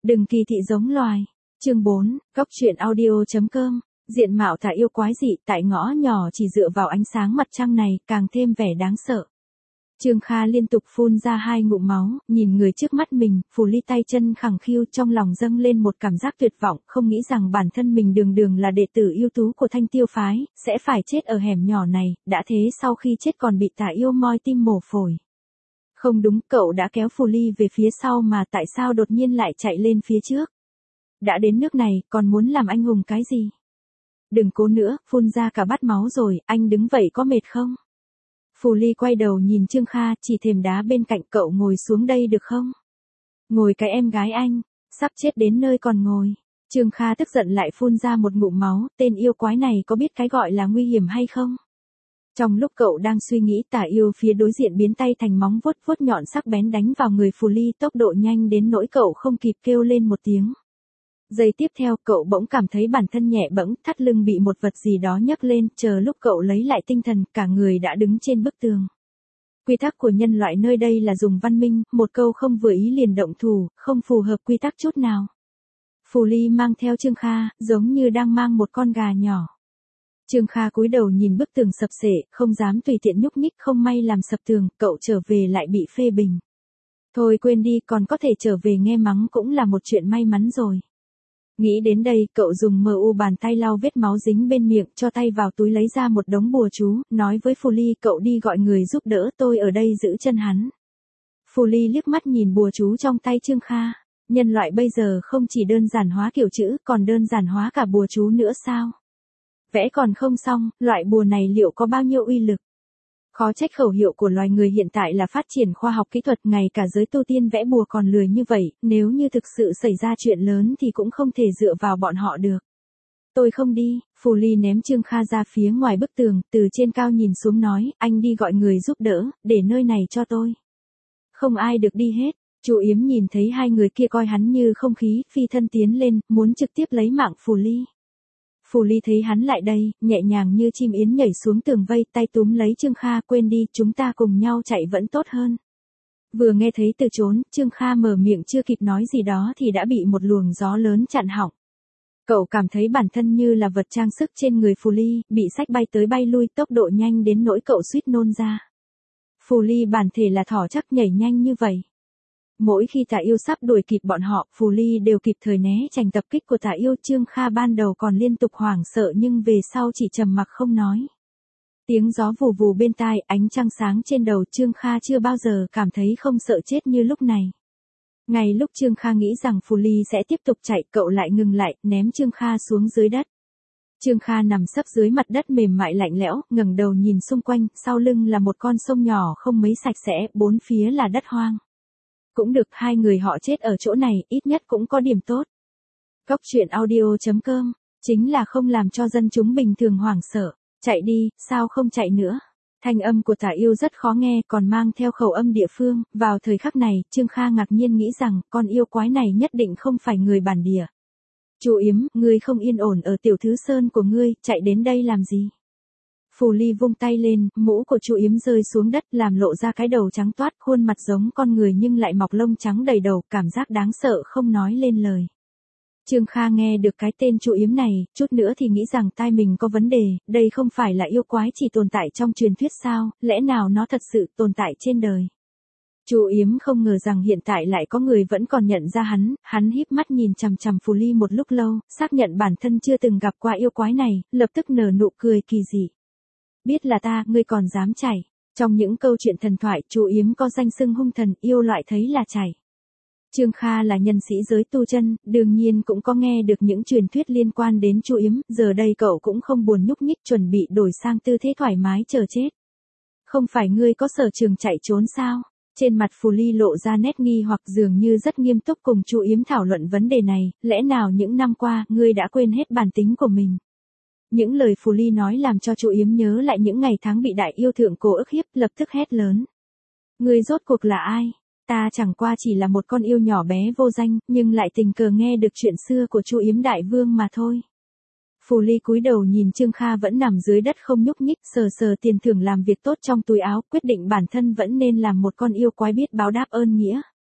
Đừng kỳ thị giống loài. Chương 4, Góc truyện audio.com. Diện mạo tà yêu quái dị tại ngõ nhỏ chỉ dựa vào ánh sáng mặt trăng này càng thêm vẻ đáng sợ. Trương Kha liên tục phun ra 2 ngụm máu, nhìn người trước mắt mình, phù ly tay chân khẳng khiu, trong lòng dâng lên một cảm giác tuyệt vọng, không nghĩ rằng bản thân mình đường đường là đệ tử ưu tú của Thanh Tiêu phái, sẽ phải chết ở hẻm nhỏ này, đã thế sau khi chết còn bị tà yêu moi tim mổ phổi. Không đúng, cậu đã kéo phù ly về phía sau mà tại sao đột nhiên lại chạy lên phía trước? Đã đến nước này, còn muốn làm anh hùng cái gì? Đừng cố nữa, phun ra cả bát máu rồi, anh đứng vậy có mệt không? Phù ly quay đầu nhìn Trương Kha, chỉ thềm đá bên cạnh cậu ngồi xuống đây được không? Ngồi cái em gái anh, sắp chết đến nơi còn ngồi. Trương Kha tức giận lại phun ra một ngụm máu, tên yêu quái này có biết cái gọi là nguy hiểm hay không? Trong lúc cậu đang suy nghĩ, tà yêu phía đối diện biến tay thành móng vuốt vuốt nhọn sắc bén đánh vào người phù ly, tốc độ nhanh đến nỗi cậu không kịp kêu lên một tiếng. Giây tiếp theo, cậu bỗng cảm thấy bản thân nhẹ bẫng, thắt lưng bị một vật gì đó nhấc lên, chờ lúc cậu lấy lại tinh thần, cả người đã đứng trên bức tường. Quy tắc của nhân loại nơi đây là dùng văn minh, một câu không vừa ý liền động thủ, không phù hợp quy tắc chút nào. Phù ly mang theo Trương Kha, giống như đang mang một con gà nhỏ. Trương Kha cúi đầu nhìn bức tường sập xệ, không dám tùy tiện nhúc nhích, không may làm sập tường, cậu trở về lại bị phê bình. Thôi quên đi, còn có thể trở về nghe mắng cũng là một chuyện may mắn rồi. Nghĩ đến đây, cậu dùng bàn tay lau vết máu dính bên miệng, cho tay vào túi lấy ra một đống bùa chú, nói với Phù ly cậu đi gọi người giúp đỡ, tôi ở đây giữ chân hắn. Phù ly liếc mắt nhìn bùa chú trong tay Trương Kha, nhân loại bây giờ không chỉ đơn giản hóa kiểu chữ, còn đơn giản hóa cả bùa chú nữa sao? Vẽ còn không xong, loại bùa này liệu có bao nhiêu uy lực? Khó trách khẩu hiệu của loài người hiện tại là phát triển khoa học kỹ thuật, ngay cả giới tu tiên vẽ bùa còn lười như vậy, nếu như thực sự xảy ra chuyện lớn thì cũng không thể dựa vào bọn họ được. Tôi không đi, Phù ly ném Trương Kha ra phía ngoài bức tường, từ trên cao nhìn xuống nói, anh đi gọi người giúp đỡ, để nơi này cho tôi. Không ai được đi hết, Chu Yếm nhìn thấy hai người kia coi hắn như không khí, phi thân tiến lên, muốn trực tiếp lấy mạng Phù ly. Phù ly thấy hắn lại đây, nhẹ nhàng như chim yến nhảy xuống tường vây, tay túm lấy Trương Kha, quên đi, chúng ta cùng nhau chạy vẫn tốt hơn. Vừa nghe thấy từ trốn, Trương Kha mở miệng chưa kịp nói gì đó thì đã bị một luồng gió lớn chặn họng. Cậu cảm thấy bản thân như là vật trang sức trên người Phù ly, bị xách bay tới bay lui, tốc độ nhanh đến nỗi cậu suýt nôn ra. Phù ly bản thể là thỏ chắc nhảy nhanh như vậy. Mỗi khi tà yêu sắp đuổi kịp bọn họ, Phù ly đều kịp thời né tránh tập kích của tà yêu. Trương Kha ban đầu còn liên tục hoảng sợ nhưng về sau chỉ trầm mặc không nói. Tiếng gió vù vù bên tai, ánh trăng sáng trên đầu, Trương Kha chưa bao giờ cảm thấy không sợ chết như lúc này. Ngay lúc Trương Kha nghĩ rằng Phù ly sẽ tiếp tục chạy, cậu lại ngừng lại, ném Trương Kha xuống dưới đất. Trương Kha nằm sấp dưới mặt đất mềm mại lạnh lẽo, ngẩng đầu nhìn xung quanh, sau lưng là một con sông nhỏ không mấy sạch sẽ, bốn phía là đất hoang. Cũng được, hai người họ chết ở chỗ này, ít nhất cũng có điểm tốt. Góc truyện audio.com, chính là không làm cho dân chúng bình thường hoảng sợ. Chạy đi, sao không chạy nữa? Thanh âm của tà yêu rất khó nghe, còn mang theo khẩu âm địa phương. Vào thời khắc này, Trương Kha ngạc nhiên nghĩ rằng, con yêu quái này nhất định không phải người bản địa. Chu Yếm, ngươi không yên ổn ở tiểu thứ sơn của ngươi, chạy đến đây làm gì? Phù ly vung tay lên, mũ của Chu Yếm rơi xuống đất, làm lộ ra cái đầu trắng toát, khuôn mặt giống con người nhưng lại mọc lông trắng đầy đầu, cảm giác đáng sợ không nói lên lời. Trương Kha nghe được cái tên Chu Yếm này, chút nữa thì nghĩ rằng tai mình có vấn đề, đây không phải là yêu quái chỉ tồn tại trong truyền thuyết sao, lẽ nào nó thật sự tồn tại trên đời. Chu Yếm không ngờ rằng hiện tại lại có người vẫn còn nhận ra hắn híp mắt nhìn chằm chằm Phù ly một lúc lâu, xác nhận bản thân chưa từng gặp qua yêu quái này, lập tức nở nụ cười kỳ dị. Biết là ta, ngươi còn dám chảy. Trong những câu chuyện thần thoại, Chu Yếm có danh xưng hung thần, yêu loại thấy là chảy. Trương Kha là nhân sĩ giới tu chân, đương nhiên cũng có nghe được những truyền thuyết liên quan đến Chu Yếm, giờ đây cậu cũng không buồn nhúc nhích, chuẩn bị đổi sang tư thế thoải mái chờ chết. Không phải ngươi có sở trường chạy trốn sao? Trên mặt Phù ly lộ ra nét nghi hoặc, dường như rất nghiêm túc cùng Chu Yếm thảo luận vấn đề này, lẽ nào những năm qua, ngươi đã quên hết bản tính của mình? Những lời Phù ly nói làm cho Chu Yếm nhớ lại những ngày tháng bị đại yêu thượng cổ ức hiếp, lập tức hét lớn. Ngươi rốt cuộc là ai? Ta chẳng qua chỉ là một con yêu nhỏ bé vô danh, nhưng lại tình cờ nghe được chuyện xưa của Chu Yếm đại vương mà thôi. Phù ly cúi đầu nhìn Trương Kha vẫn nằm dưới đất không nhúc nhích, sờ sờ tiền thưởng làm việc tốt trong túi áo, quyết định bản thân vẫn nên làm một con yêu quái biết báo đáp ơn nghĩa.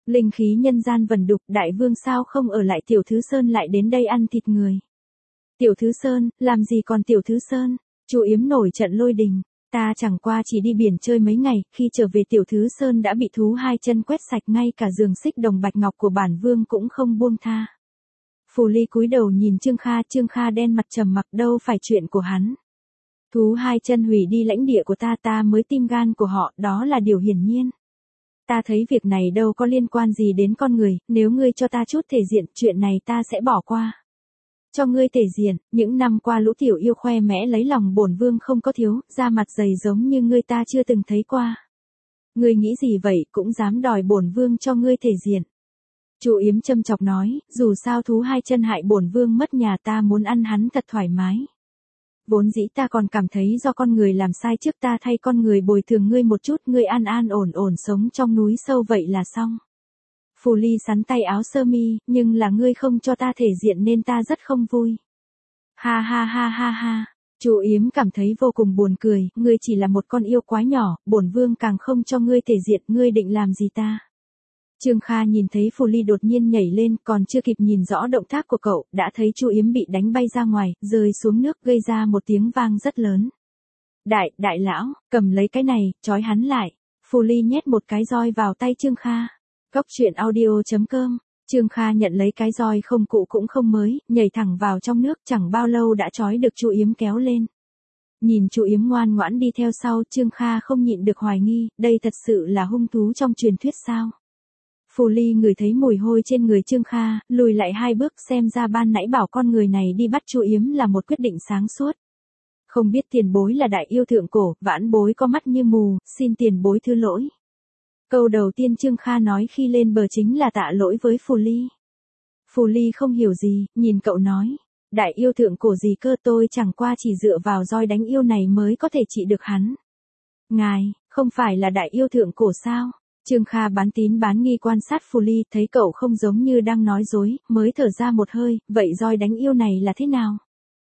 Linh khí nhân gian vần đục, đại vương sao không ở lại, Tiểu Thứ Sơn lại đến đây ăn thịt người. Tiểu Thứ Sơn, làm gì còn Tiểu Thứ Sơn? Chu Yếm nổi trận lôi đình. Ta chẳng qua chỉ đi biển chơi mấy ngày, khi trở về Tiểu Thứ Sơn đã bị thú hai chân quét sạch, ngay cả giường xích đồng bạch ngọc của bản vương cũng không buông tha. Phù Ly cúi đầu nhìn Trương Kha đen mặt trầm mặc, đâu phải chuyện của hắn. Thú hai chân hủy đi lãnh địa của ta mới tim gan của họ, đó là điều hiển nhiên. Ta thấy việc này đâu có liên quan gì đến con người, nếu ngươi cho ta chút thể diện, chuyện này ta sẽ bỏ qua. Cho ngươi thể diện, những năm qua lũ tiểu yêu khoe mẽ lấy lòng bổn vương không có thiếu, da mặt dày giống như ngươi ta chưa từng thấy qua. Ngươi nghĩ gì vậy, cũng dám đòi bổn vương cho ngươi thể diện. Chu Yếm châm chọc nói, dù sao thú hai chân hại bổn vương mất nhà, ta muốn ăn hắn thật thoải mái. Vốn dĩ ta còn cảm thấy do con người làm sai, trước ta thay con người bồi thường ngươi một chút, ngươi an an ổn ổn sống trong núi sâu vậy là xong. Phù Ly sắn tay áo sơ mi, nhưng là ngươi không cho ta thể diện nên ta rất không vui. Ha ha ha ha ha. Chu Yếm cảm thấy vô cùng buồn cười, ngươi chỉ là một con yêu quái nhỏ, bổn vương càng không cho ngươi thể diện, ngươi định làm gì ta? Trương Kha nhìn thấy Phù Ly đột nhiên nhảy lên, còn chưa kịp nhìn rõ động tác của cậu, đã thấy Chu Yếm bị đánh bay ra ngoài, rơi xuống nước, gây ra một tiếng vang rất lớn. Đại lão, cầm lấy cái này, trói hắn lại. Phù Ly nhét một cái roi vào tay Trương Kha. Cốc truyện audio.com. Trương Kha nhận lấy cái roi không cũ cũng không mới, nhảy thẳng vào trong nước, chẳng bao lâu đã trói được Chu Yếm kéo lên. Nhìn Chu Yếm ngoan ngoãn đi theo sau, Trương Kha không nhịn được hoài nghi, đây thật sự là hung thú trong truyền thuyết sao? Phù Ly ngửi thấy mùi hôi trên người Trương Kha, lùi lại 2 bước, xem ra ban nãy bảo con người này đi bắt Chu Yếm là một quyết định sáng suốt. Không biết tiền bối là đại yêu thượng cổ, vãn bối có mắt như mù, xin tiền bối thứ lỗi. Câu đầu tiên Trương Kha nói khi lên bờ chính là tạ lỗi với Phù Ly. Phù Ly không hiểu gì, nhìn cậu nói, đại yêu thượng cổ gì cơ, tôi chẳng qua chỉ dựa vào roi đánh yêu này mới có thể trị được hắn. Ngài, không phải là đại yêu thượng cổ sao? Trương Kha bán tín bán nghi quan sát Phù Ly, thấy cậu không giống như đang nói dối, mới thở ra một hơi, vậy roi đánh yêu này là thế nào?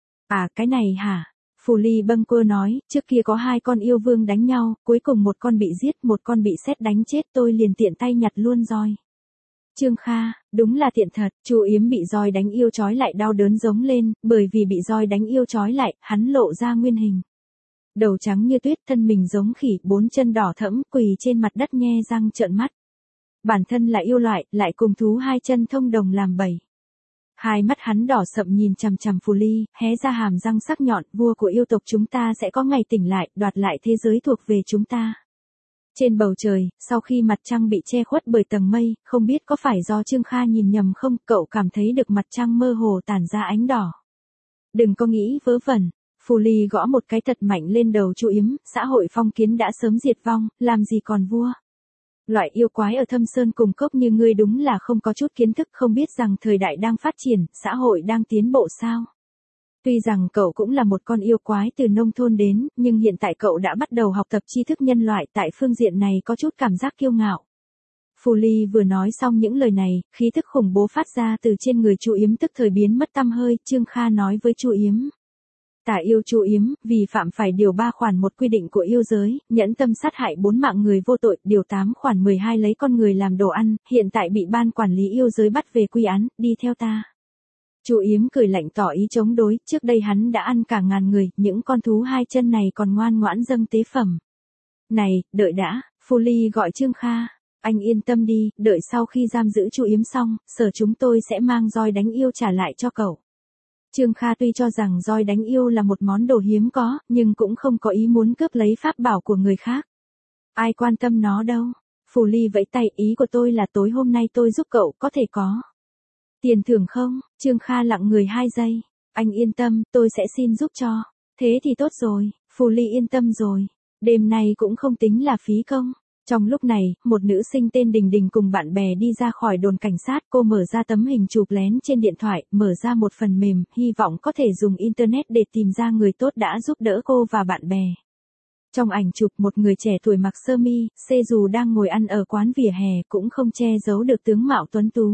À, cái này hả? Phù Ly bâng quơ nói, trước kia có 2 con yêu vương đánh nhau, cuối cùng một con bị giết, một con bị sét đánh chết, tôi liền tiện tay nhặt luôn roi. Trương Kha, đúng là tiện thật. Chu Yếm bị roi đánh yêu trói lại đau đớn giống lên, bởi vì bị roi đánh yêu trói lại, hắn lộ ra nguyên hình. Đầu trắng như tuyết, thân mình giống khỉ, 4 chân đỏ thẫm, quỳ trên mặt đất nhe răng trợn mắt. Bản thân là yêu loại, lại cùng thú hai chân thông đồng làm bầy. Hai mắt hắn đỏ sậm nhìn chằm chằm Phù Ly, hé ra hàm răng sắc nhọn, vua của yêu tộc chúng ta sẽ có ngày tỉnh lại, đoạt lại thế giới thuộc về chúng ta. Trên bầu trời, sau khi mặt trăng bị che khuất bởi tầng mây, không biết có phải do Trương Kha nhìn nhầm không, cậu cảm thấy được mặt trăng mơ hồ tản ra ánh đỏ. Đừng có nghĩ vớ vẩn. Phù Ly gõ một cái thật mạnh lên đầu Chu Yếm, xã hội phong kiến đã sớm diệt vong, làm gì còn vua. Loại yêu quái ở thâm sơn cùng cốc như ngươi đúng là không có chút kiến thức, không biết rằng thời đại đang phát triển, xã hội đang tiến bộ sao. Tuy rằng cậu cũng là một con yêu quái từ nông thôn đến, nhưng hiện tại cậu đã bắt đầu học tập tri thức nhân loại, tại phương diện này có chút cảm giác kiêu ngạo. Phù Ly vừa nói xong những lời này, khí thức khủng bố phát ra từ trên người Chu Yếm tức thời biến mất tăm hơi. Trương Kha nói với Chu Yếm. Tả yêu Chu Yếm, vì phạm phải điều 3 khoản 1 quy định của yêu giới, nhẫn tâm sát hại 4 mạng người vô tội, điều 8 khoản 12 lấy con người làm đồ ăn, hiện tại bị ban quản lý yêu giới bắt về quy án, đi theo ta. Chu Yếm cười lạnh tỏ ý chống đối, trước đây hắn đã ăn cả ngàn người, những con thú hai chân này còn ngoan ngoãn dâng tế phẩm. Này, đợi đã, Phù Ly gọi Trương Kha, anh yên tâm đi, đợi sau khi giam giữ Chu Yếm xong, sở chúng tôi sẽ mang roi đánh yêu trả lại cho cậu. Trương Kha tuy cho rằng roi đánh yêu là một món đồ hiếm có, nhưng cũng không có ý muốn cướp lấy pháp bảo của người khác. Ai quan tâm nó đâu. Phù Ly vẫy tay, ý của tôi là tối hôm nay tôi giúp cậu, có thể có tiền thưởng không? Trương Kha lặng người 2 giây. Anh yên tâm, tôi sẽ xin giúp cho. Thế thì tốt rồi, Phù Ly yên tâm rồi. Đêm nay cũng không tính là phí công. Trong lúc này, một nữ sinh tên Đình Đình cùng bạn bè đi ra khỏi đồn cảnh sát, cô mở ra tấm hình chụp lén trên điện thoại, mở ra một phần mềm, hy vọng có thể dùng internet để tìm ra người tốt đã giúp đỡ cô và bạn bè. Trong ảnh chụp, một người trẻ tuổi mặc sơ mi, xê dù đang ngồi ăn ở quán vỉa hè, cũng không che giấu được tướng mạo tuấn tú.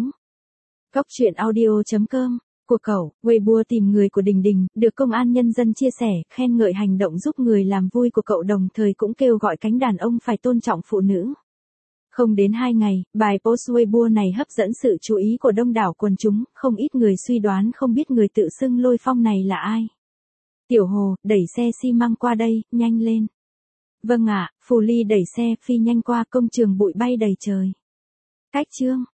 Cốc truyện audio.com. Của cậu, Weibo tìm người của Đình Đình, được Công an Nhân dân chia sẻ, khen ngợi hành động giúp người làm vui của cậu, đồng thời cũng kêu gọi cánh đàn ông phải tôn trọng phụ nữ. Không đến 2 ngày, bài post Weibo này hấp dẫn sự chú ý của đông đảo quần chúng, không ít người suy đoán không biết người tự xưng Lôi Phong này là ai. Tiểu Hồ, đẩy xe xi măng qua đây, nhanh lên. Vâng ạ, Phù Ly đẩy xe phi nhanh qua công trường bụi bay đầy trời. Cách chương